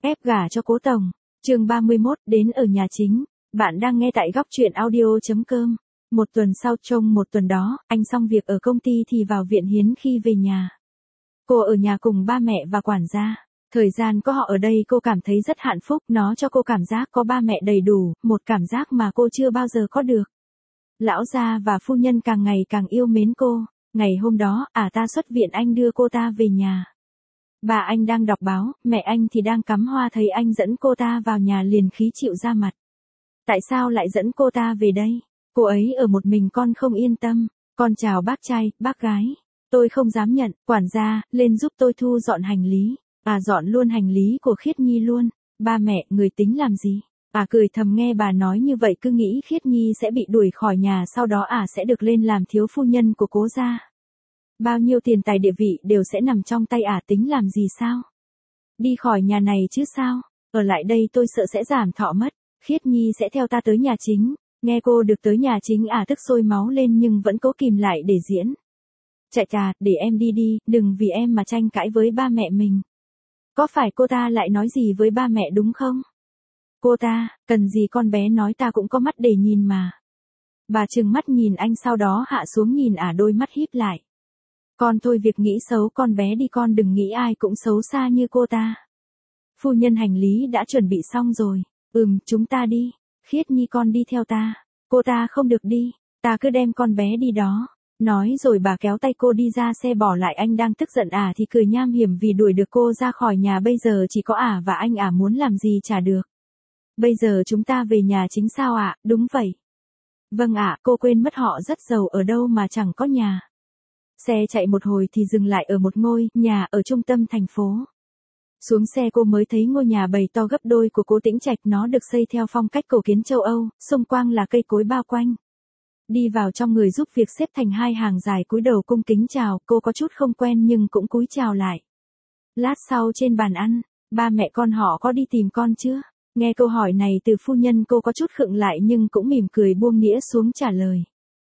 ép gả cho Cố Tổng. Chương 31, đến ở nhà chính. Bạn đang nghe tại góc truyện audio.com. Một tuần sau, trong một tuần đó, anh xong việc ở công ty thì vào viện hiến khi về nhà. Cô ở nhà cùng ba mẹ và quản gia. Thời gian có họ ở đây cô cảm thấy rất hạnh phúc, nó cho cô cảm giác có ba mẹ đầy đủ, một cảm giác mà cô chưa bao giờ có được. Lão gia và phu nhân càng ngày càng yêu mến cô. Ngày hôm đó, ta xuất viện anh đưa cô ta về nhà. Bà anh đang đọc báo, mẹ anh thì đang cắm hoa, thấy anh dẫn cô ta vào nhà liền khí chịu ra mặt. Tại sao lại dẫn cô ta về đây? Cô ấy ở một mình con không yên tâm. Con chào bác trai, bác gái. Tôi không dám nhận, quản gia, lên giúp tôi thu dọn hành lý. Dọn luôn hành lý của Khiết Nhi luôn. Ba mẹ, người tính làm gì? Cười thầm nghe bà nói như vậy, cứ nghĩ Khiết Nhi sẽ bị đuổi khỏi nhà, sau đó sẽ được lên làm thiếu phu nhân của Cố gia. Bao nhiêu tiền tài địa vị đều sẽ nằm trong tay tính làm gì sao? Đi khỏi nhà này chứ sao? Ở lại đây tôi sợ sẽ giảm thọ mất. Khiết Nhi sẽ theo ta tới nhà chính. Nghe cô được tới nhà chính tức sôi máu lên nhưng vẫn cố kìm lại để diễn. Chạy trà, để em đi đi, đừng vì em mà tranh cãi với ba mẹ mình. Có phải cô ta lại nói gì với ba mẹ đúng không? Cô ta, cần gì con bé nói, ta cũng có mắt để nhìn mà. Bà trừng mắt nhìn anh, sau đó hạ xuống nhìn đôi mắt híp lại. Con thôi, việc nghĩ xấu con bé đi, con đừng nghĩ ai cũng xấu xa như cô ta. Phu nhân, hành lý đã chuẩn bị xong rồi. Chúng ta đi. Khiết Nhi, con đi theo ta. Cô ta không được đi. Ta cứ đem con bé đi đó. Nói rồi bà kéo tay cô đi ra xe, bỏ lại anh đang tức giận thì cười nham hiểm vì đuổi được cô ra khỏi nhà. Bây giờ chỉ có và anh muốn làm gì chả được. Bây giờ chúng ta về nhà chính sao ạ? Đúng vậy. Vâng cô quên mất họ rất giàu, ở đâu mà chẳng có nhà. Xe chạy một hồi thì dừng lại ở một ngôi nhà ở trung tâm thành phố. Xuống xe cô mới thấy ngôi nhà bầy to gấp đôi của Cố Tĩnh Trạch, nó được xây theo phong cách cổ kiến châu Âu, xung quanh là cây cối bao quanh. Đi vào trong, người giúp việc xếp thành hai hàng dài cúi đầu cung kính chào, cô có chút không quen nhưng cũng cúi chào lại. Lát sau trên bàn ăn, ba mẹ con họ có đi tìm con chưa? Nghe câu hỏi này từ phu nhân, cô có chút khựng lại nhưng cũng mỉm cười buông đĩa xuống trả lời.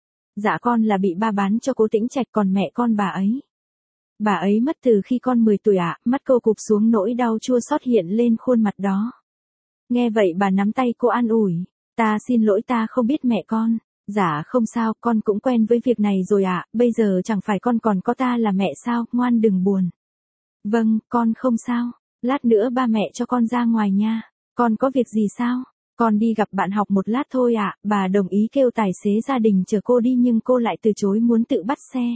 Dạ con là bị ba bán cho Cố Tĩnh Trạch, còn mẹ con bà ấy. Bà ấy mất từ khi con 10 tuổi Mắt cô cụp xuống, nỗi đau chua xót hiện lên khuôn mặt đó. Nghe vậy bà nắm tay cô an ủi. Ta xin lỗi, ta không biết mẹ con. Dạ không sao, con cũng quen với việc này rồi bây giờ chẳng phải con còn có ta là mẹ sao, ngoan đừng buồn. Vâng, con không sao, lát nữa ba mẹ cho con ra ngoài nha. Con có việc gì sao? Con đi gặp bạn học một lát thôi Bà đồng ý kêu tài xế gia đình chở cô đi nhưng cô lại từ chối, muốn tự bắt xe.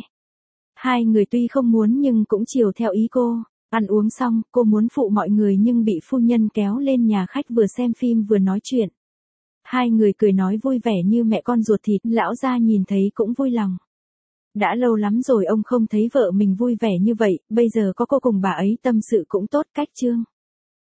Hai người tuy không muốn nhưng cũng chiều theo ý cô. Ăn uống xong, cô muốn phụ mọi người nhưng bị phu nhân kéo lên nhà khách, vừa xem phim vừa nói chuyện. Hai người cười nói vui vẻ như mẹ con ruột thịt, lão gia nhìn thấy cũng vui lòng. Đã lâu lắm rồi ông không thấy vợ mình vui vẻ như vậy, bây giờ có cô cùng bà ấy tâm sự cũng tốt. Cách chương